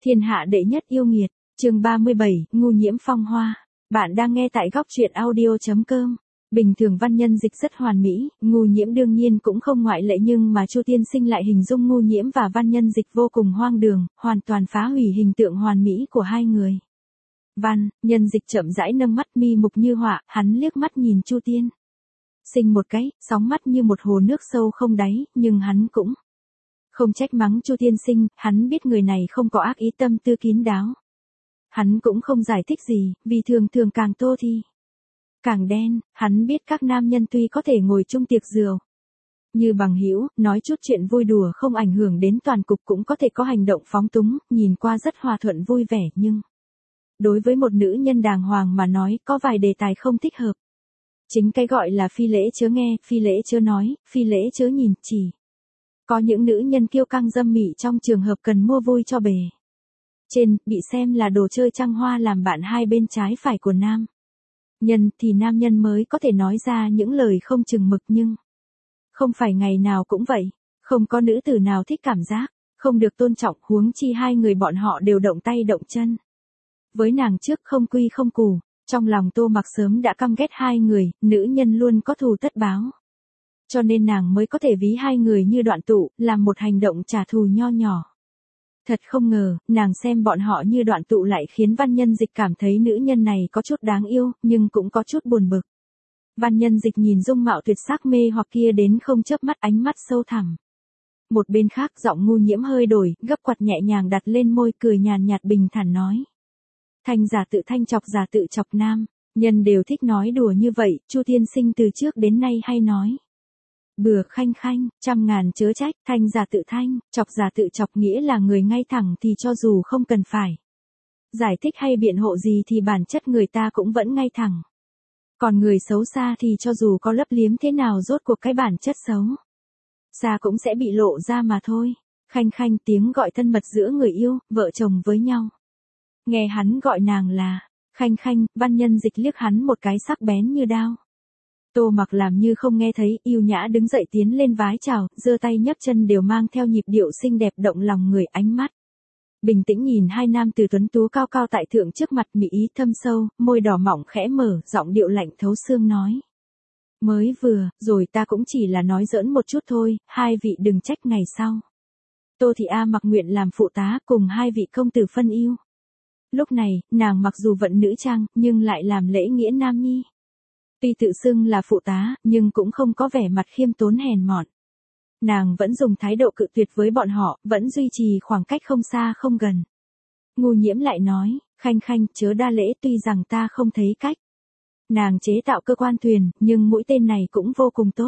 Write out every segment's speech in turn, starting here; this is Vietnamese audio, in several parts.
Thiên hạ đệ nhất yêu nghiệt, chương 37, ngu nhiễm phong hoa. Bạn đang nghe tại góc truyện audio.com. Bình thường văn nhân dịch rất hoàn mỹ, ngu nhiễm đương nhiên cũng không ngoại lệ, nhưng mà Chu tiên sinh lại hình dung ngu nhiễm và văn nhân dịch vô cùng hoang đường, hoàn toàn phá hủy hình tượng hoàn mỹ của hai người. Văn nhân dịch chậm rãi nâng mắt, mi mục như họa, hắn liếc mắt nhìn Chu tiên sinh một cái, sóng mắt như một hồ nước sâu không đáy, nhưng hắn cũng không trách mắng Chu tiên sinh, hắn biết người này không có ác ý, tâm tư kín đáo. Hắn cũng không giải thích gì, vì thường thường càng tô thì càng đen. Hắn biết các nam nhân tuy có thể ngồi chung tiệc rượu như bằng hữu, nói chút chuyện vui đùa không ảnh hưởng đến toàn cục, cũng có thể có hành động phóng túng, nhìn qua rất hòa thuận vui vẻ, nhưng đối với một nữ nhân đàng hoàng mà nói, có vài đề tài không thích hợp. Chính cái gọi là phi lễ chớ nghe, phi lễ chớ nói, phi lễ chớ nhìn, chỉ có những nữ nhân kiêu căng dâm mị trong trường hợp cần mua vui cho bề trên, bị xem là đồ chơi trăng hoa làm bạn hai bên trái phải của nam nhân, thì nam nhân mới có thể nói ra những lời không chừng mực, nhưng không phải ngày nào cũng vậy. Không có nữ tử nào thích cảm giác không được tôn trọng, huống chi hai người bọn họ đều động tay động chân với nàng trước không quy không củ. Trong lòng Tô Mặc sớm đã căm ghét hai người, nữ nhân luôn có thù tất báo, cho nên nàng mới có thể ví hai người như đoạn tụ, làm một hành động trả thù nho nhỏ. Thật không ngờ, nàng xem bọn họ như đoạn tụ lại khiến văn nhân dịch cảm thấy nữ nhân này có chút đáng yêu, nhưng cũng có chút buồn bực. Văn nhân dịch nhìn dung mạo tuyệt sắc mê hoặc kia đến không chớp mắt, ánh mắt sâu thẳm. Một bên khác, giọng ngu nhiễm hơi đổi, gấp quạt nhẹ nhàng đặt lên môi, cười nhàn nhạt bình thản nói: Thanh giả tự thanh, chọc giả tự chọc, nam nhân đều thích nói đùa như vậy, Chu tiên sinh từ trước đến nay hay nói bừa khanh khanh, trăm ngàn chớ trách. Thanh giả tự thanh, chọc giả tự chọc nghĩa là người ngay thẳng thì cho dù không cần phải giải thích hay biện hộ gì thì bản chất người ta cũng vẫn ngay thẳng. Còn người xấu xa thì cho dù có lấp liếm thế nào, rốt cuộc cái bản chất xấu xa cũng sẽ bị lộ ra mà thôi. Khanh khanh, tiếng gọi thân mật giữa người yêu, vợ chồng với nhau. Nghe hắn gọi nàng là khanh khanh, văn nhân dịch liếc hắn một cái sắc bén như đao. Tô Mặc làm như không nghe thấy, yêu nhã đứng dậy tiến lên vái chào, giơ tay nhấc chân đều mang theo nhịp điệu xinh đẹp động lòng người, ánh mắt bình tĩnh nhìn hai nam tử tuấn tú cao cao tại thượng trước mặt, mỹ ý thâm sâu, môi đỏ mỏng khẽ mở, giọng điệu lạnh thấu xương nói: Mới vừa rồi ta cũng chỉ là nói giỡn một chút thôi, hai vị đừng trách ngày sau. Tô Thị A mặc nguyện làm phụ tá cùng hai vị công tử phân yêu. Lúc này, nàng mặc dù vận nữ trang, nhưng lại làm lễ nghĩa nam nhi. Tuy tự xưng là phụ tá, nhưng cũng không có vẻ mặt khiêm tốn hèn mọn. Nàng vẫn dùng thái độ cự tuyệt với bọn họ, vẫn duy trì khoảng cách không xa không gần. Ngu nhiễm lại nói: Khanh khanh, chớ đa lễ, tuy rằng ta không thấy cách nàng chế tạo cơ quan thuyền, nhưng mũi tên này cũng vô cùng tốt.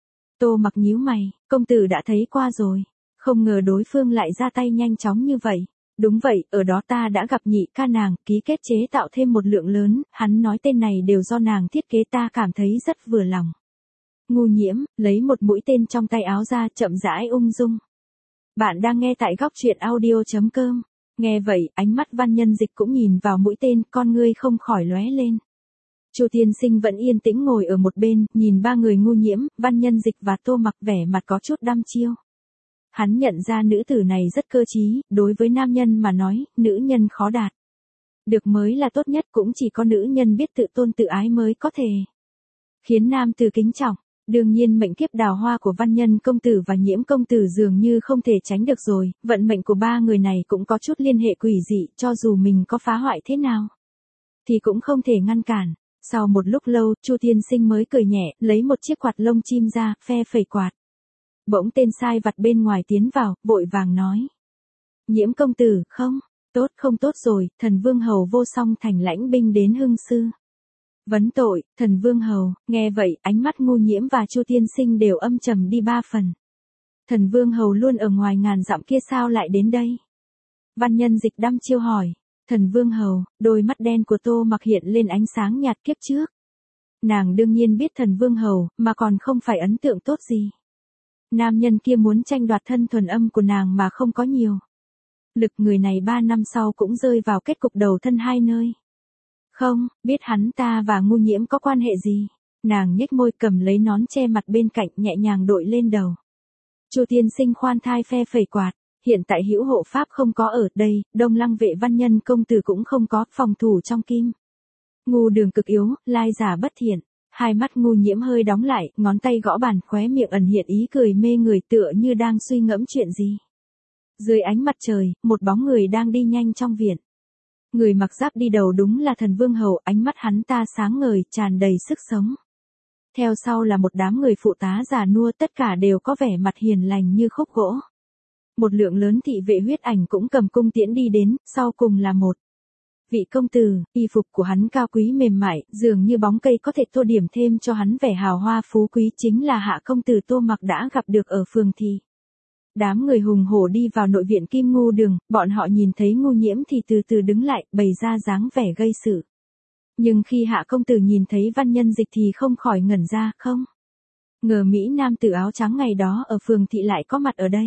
Tô Mặc nhíu mày: Công tử đã thấy qua rồi. Không ngờ đối phương lại ra tay nhanh chóng như vậy. Đúng vậy, ở đó ta đã gặp nhị ca nàng, ký kết chế tạo thêm một lượng lớn, hắn nói tên này đều do nàng thiết kế, ta cảm thấy rất vừa lòng. Ngu nhiễm, lấy một mũi tên trong tay áo ra, chậm rãi ung dung. Bạn đang nghe tại góc truyện audio.com. Nghe vậy, ánh mắt văn nhân dịch cũng nhìn vào mũi tên, con ngươi không khỏi lóe lên. Chu tiên sinh vẫn yên tĩnh ngồi ở một bên, nhìn ba người ngu nhiễm, văn nhân dịch và Tô Mặc, vẻ mặt có chút đăm chiêu. Hắn nhận ra nữ tử này rất cơ trí, đối với nam nhân mà nói, nữ nhân khó đạt được mới là tốt nhất, cũng chỉ có nữ nhân biết tự tôn tự ái mới có thể khiến nam tử kính trọng. Đương nhiên mệnh kiếp đào hoa của văn nhân công tử và nhiễm công tử dường như không thể tránh được rồi, vận mệnh của ba người này cũng có chút liên hệ quỷ dị, cho dù mình có phá hoại thế nào thì cũng không thể ngăn cản. Sau một lúc lâu, Chu tiên sinh mới cười nhẹ, lấy một chiếc quạt lông chim ra, phe phẩy quạt. Bỗng tên sai vặt bên ngoài tiến vào, vội vàng nói: Nhiễm công tử, không không tốt rồi, thần vương hầu vô song thành lãnh binh đến hưng sư vấn tội. Thần vương hầu, nghe vậy, ánh mắt ngu nhiễm và Chu tiên sinh đều âm trầm đi ba phần. Thần vương hầu luôn ở ngoài ngàn dặm kia, sao lại đến đây? Văn nhân dịch đăm chiêu hỏi. Thần vương hầu, đôi mắt đen của Tô Mặc hiện lên ánh sáng nhạt, kiếp trước nàng đương nhiên biết thần vương hầu, mà còn không phải ấn tượng tốt gì. Nam nhân kia muốn tranh đoạt thân thuần âm của nàng mà không có nhiều lực, người này 3 năm sau cũng rơi vào kết cục đầu thân hai nơi. Không biết hắn ta và ngu nhiễm có quan hệ gì. Nàng nhếch môi, cầm lấy nón che mặt bên cạnh, nhẹ nhàng đội lên đầu. Chu tiên sinh khoan thai phe phẩy quạt, Hiện tại hữu hộ pháp không có ở đây, Đông Lăng vệ văn nhân công tử cũng không có, phòng thủ trong kim. Ngu Đường cực yếu, lai giả bất thiện. Hai mắt Ngu Nhiễm hơi đóng lại, ngón tay gõ bàn, khóe miệng ẩn hiện ý cười mê người tựa như đang suy ngẫm chuyện gì. Dưới ánh mặt trời, một bóng người đang đi nhanh trong viện. Người mặc giáp đi đầu đúng là Thần Vương Hầu, ánh mắt hắn ta sáng ngời, tràn đầy sức sống. Theo sau là một đám người phụ tá già nua, tất cả đều có vẻ mặt hiền lành như khúc gỗ. Một lượng lớn thị vệ huyết ảnh cũng cầm cung tiễn đi đến, sau cùng là một vị công tử, y phục của hắn cao quý mềm mại, dường như bóng cây có thể tô điểm thêm cho hắn vẻ hào hoa phú quý, chính là hạ công tử Tô Mặc đã gặp được ở phường thị. Đám người hùng hổ đi vào nội viện Kim Ngu Đường, bọn họ nhìn thấy Ngu Nhiễm thì từ từ đứng lại, bày ra dáng vẻ gây sự. Nhưng khi hạ công tử nhìn thấy Văn Nhân Dịch thì không khỏi ngẩn ra, không ngờ Mỹ nam tử áo trắng ngày đó ở phường thị lại có mặt ở đây.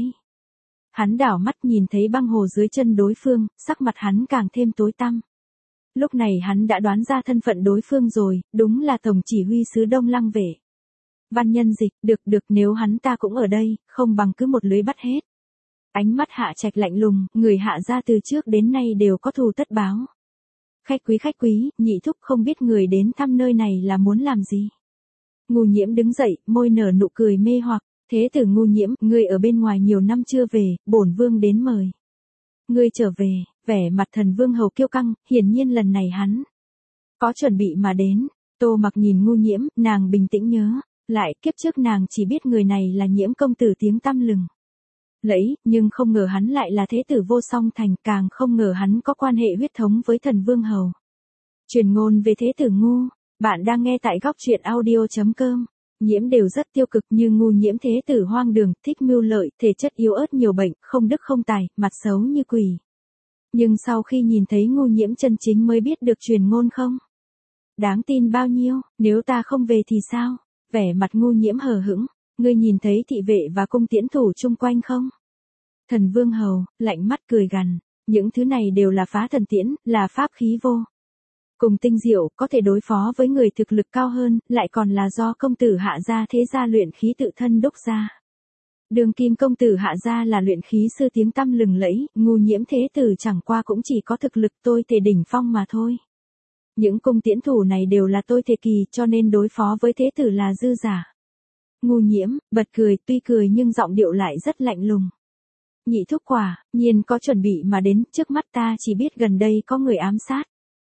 Hắn đảo mắt nhìn thấy băng hồ dưới chân đối phương, sắc mặt hắn càng thêm tối tăm. Lúc này hắn đã đoán ra thân phận đối phương rồi, đúng là tổng chỉ huy sứ Đông Lăng vệ. Văn Nhân Dịch, được nếu hắn ta cũng ở đây, không bằng cứ một lưới bắt hết. Ánh mắt Hạ Trạch lạnh lùng, người Hạ gia từ trước đến nay đều có thù tất báo. Khách quý, nhị thúc không biết người đến thăm nơi này là muốn làm gì. Ngu Nhiễm đứng dậy, môi nở nụ cười mê hoặc, thế tử Ngu Nhiễm, ngươi ở bên ngoài nhiều năm chưa về, bổn vương đến mời. Ngươi trở về, vẻ mặt Thần Vương Hầu kiêu căng, hiển nhiên lần này hắn có chuẩn bị mà đến. Tô Mặc nhìn Ngu Nhiễm, nàng bình tĩnh nhớ lại, kiếp trước nàng chỉ biết người này là Nhiễm công tử tiếng tăm lừng lẫy, nhưng không ngờ hắn lại là thế tử Vô Song Thành, càng không ngờ hắn có quan hệ huyết thống với Thần Vương Hầu. Truyền ngôn về thế tử Ngu, bạn đang nghe tại góc truyện audio.com. Nhiễm đều rất tiêu cực, như Ngu Nhiễm thế tử hoang đường, thích mưu lợi, thể chất yếu ớt nhiều bệnh, không đức không tài, mặt xấu như quỷ. Nhưng sau khi nhìn thấy Ngu Nhiễm chân chính mới biết được truyền ngôn không đáng tin bao nhiêu, nếu ta không về thì sao? Vẻ mặt Ngu Nhiễm hờ hững, ngươi nhìn thấy thị vệ và cung tiễn thủ chung quanh không? Thần Vương Hầu, lạnh mắt cười gằn, những thứ này đều là phá thần tiễn, là pháp khí vô cùng tinh diệu, có thể đối phó với người thực lực cao hơn, lại còn là do công tử Hạ gia thế gia luyện khí tự thân đúc ra. Đường kim công tử Hạ gia là luyện khí sư tiếng tăm lừng lẫy, Ngu Nhiễm thế tử chẳng qua cũng chỉ có thực lực tôi thể đỉnh phong mà thôi. Những cung tiễn thủ này đều là tôi thể kỳ, cho nên đối phó với thế tử là dư giả. Ngu Nhiễm bật cười, tuy cười nhưng giọng điệu lại rất lạnh lùng. Nhị thúc quả nhiên có chuẩn bị mà đến, trước mắt ta chỉ biết gần đây có người ám sát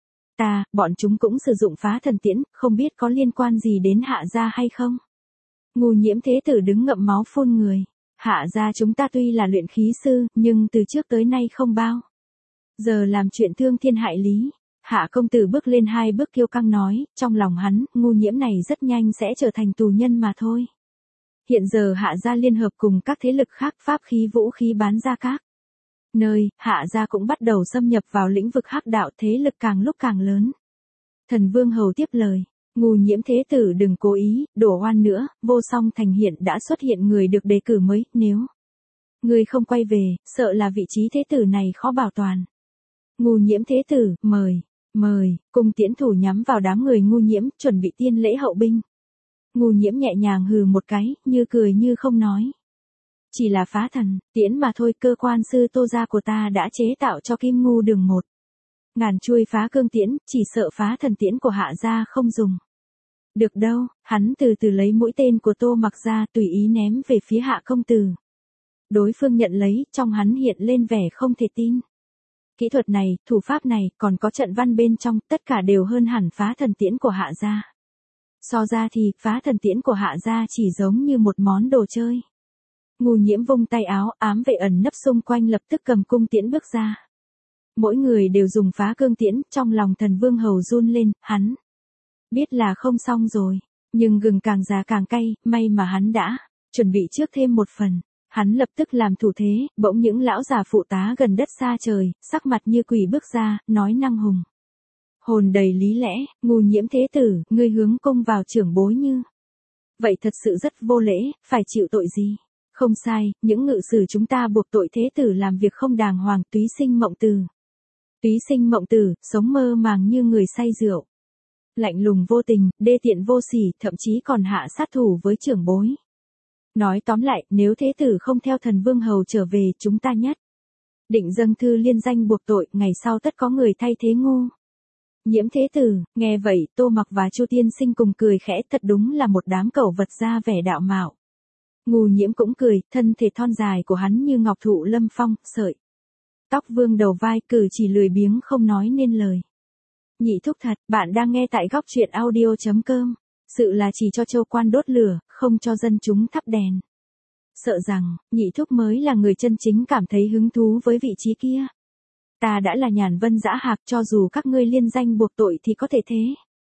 bọn chúng cũng sử dụng phá thần tiễn, không biết có liên quan gì đến Hạ gia hay không. Ngu Nhiễm thế tử đứng ngậm máu phun người. Hạ gia chúng ta tuy là luyện khí sư, nhưng từ trước tới nay không bao giờ làm chuyện thương thiên hại lý. Hạ công tử bước lên 2 bước kiêu căng nói, trong lòng hắn, Ngu Nhiễm này rất nhanh sẽ trở thành tù nhân mà thôi. Hiện giờ Hạ gia liên hợp cùng các thế lực khác, pháp khí vũ khí bán ra các nơi, Hạ gia cũng bắt đầu xâm nhập vào lĩnh vực hắc đạo, thế lực càng lúc càng lớn. Thần Vương Hầu tiếp lời, Ngu Nhiễm thế tử đừng cố ý đổ oan nữa, Vô Song Thành hiện đã xuất hiện người được đề cử mới, nếu ngươi không quay về, sợ là vị trí thế tử này khó bảo toàn. Ngu Nhiễm thế tử, mời, cung tiễn thủ nhắm vào đám người Ngu Nhiễm, chuẩn bị tiên lễ hậu binh. Ngu Nhiễm nhẹ nhàng hừ một cái, như cười như không nói. Chỉ là phá thần tiễn mà thôi, cơ quan sư Tô gia của ta đã chế tạo cho Kim Ngu Đường 1000 chuôi phá cương tiễn, chỉ sợ phá thần tiễn của Hạ gia không dùng được đâu. Hắn từ từ lấy mũi tên của Tô Mặc ra, tùy ý ném về phía Hạ công tử. Đối phương nhận lấy, trong hắn hiện lên vẻ không thể tin. Kỹ thuật này, thủ pháp này, còn có trận văn bên trong, tất cả đều hơn hẳn phá thần tiễn của Hạ gia. So ra thì, phá thần tiễn của Hạ gia chỉ giống như một món đồ chơi. Ngu Nhiễm vung tay áo, ám vệ ẩn nấp xung quanh lập tức cầm cung tiễn bước ra. Mỗi người đều dùng phá cương tiễn, trong lòng Thần Vương Hầu run lên, hắn biết là không xong rồi, nhưng gừng càng già càng cay, may mà hắn đã chuẩn bị trước thêm một phần. Hắn lập tức làm thủ thế, bỗng những lão già phụ tá gần đất xa trời, sắc mặt như quỷ bước ra, nói năng hùng hồn đầy lý lẽ, Ngu Nhiễm thế tử, ngươi hướng cung vào trưởng bối như vậy thật sự rất vô lễ, phải chịu tội gì? Không sai, những ngự sử chúng ta buộc tội thế tử làm việc không đàng hoàng. Túy Sinh Mộng Tử, sống mơ màng như người say rượu. Lạnh lùng vô tình, đê tiện vô sỉ, thậm chí còn hạ sát thủ với trưởng bối. Nói tóm lại, nếu thế tử không theo Thần Vương Hầu trở về, chúng ta nhất định dâng thư liên danh buộc tội, ngày sau tất có người thay thế Ngô Nhiễm thế tử. Nghe vậy, Tô Mặc và Chu Tiên Sinh cùng cười khẽ, thật đúng là một đám cẩu vật ra vẻ đạo mạo. Ngô Nhiễm cũng cười, thân thể thon dài của hắn như ngọc thụ lâm phong, sợi tóc vương đầu vai, cử chỉ lười biếng không nói nên lời. Nhị thúc thật, bạn đang nghe tại góc truyện audio.com. Sự là chỉ cho châu quan đốt lửa, không cho dân chúng thắp đèn. Sợ rằng, nhị thúc mới là người chân chính cảm thấy hứng thú với vị trí kia. Ta đã là Nhàn Vân Dã Hạc, cho dù các ngươi liên danh buộc tội thì có thể thế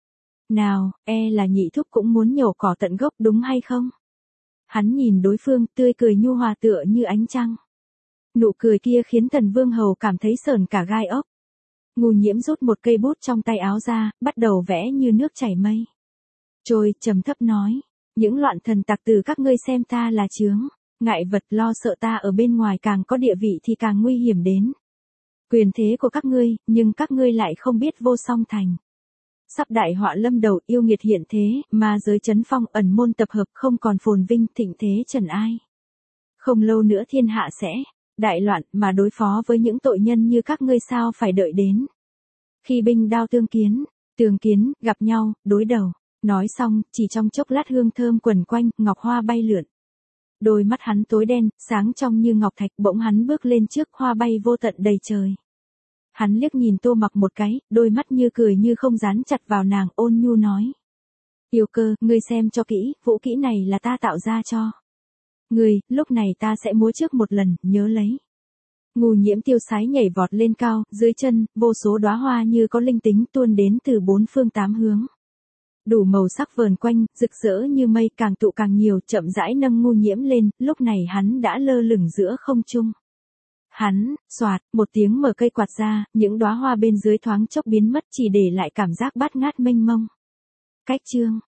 nào, là nhị thúc cũng muốn nhổ cỏ tận gốc đúng hay không? Hắn nhìn đối phương, tươi cười nhu hòa tựa như ánh trăng. Nụ cười kia khiến Tần Vương Hầu cảm thấy sởn cả gai ốc. Ngô Nhiễm rút một cây bút trong tay áo ra, bắt đầu vẽ như nước chảy mây trôi, trầm thấp nói, những loạn thần tặc từ các ngươi xem ta là chướng, ngại vật, lo sợ ta ở bên ngoài càng có địa vị thì càng nguy hiểm đến quyền thế của các ngươi, nhưng các ngươi lại không biết vô song thành sắp đại họa lâm đầu, yêu nghiệt hiện thế, ma giới chấn phong, ẩn môn tập hợp, không còn phồn vinh thịnh thế trần ai. Không lâu nữa thiên hạ sẽ đại loạn, mà đối phó với những tội nhân như các ngươi sao phải đợi đến khi binh đao tương kiến, gặp nhau, đối đầu. Nói xong, chỉ trong chốc lát hương thơm quần quanh, ngọc hoa bay lượn. Đôi mắt hắn tối đen, sáng trong như ngọc thạch, bỗng hắn bước lên trước, hoa bay vô tận đầy trời. Hắn liếc nhìn Tô Mặc một cái, đôi mắt như cười như không dán chặt vào nàng, ôn nhu nói. Yêu Cơ, ngươi xem cho kỹ, vũ kỹ này là ta tạo ra cho ngươi, lúc này ta sẽ múa trước một lần, nhớ lấy. Ngô Nhiễm tiêu sái nhảy vọt lên cao, dưới chân, vô số đóa hoa như có linh tính tuôn đến từ bốn phương tám hướng. Đủ màu sắc vờn quanh, rực rỡ như mây, càng tụ càng nhiều, chậm rãi nâng Ngô Nhiễm lên, lúc này hắn đã lơ lửng giữa không trung. Hắn, xoạt, một tiếng mở cây quạt ra, những đóa hoa bên dưới thoáng chốc biến mất, chỉ để lại cảm giác bát ngát mênh mông. Cách chương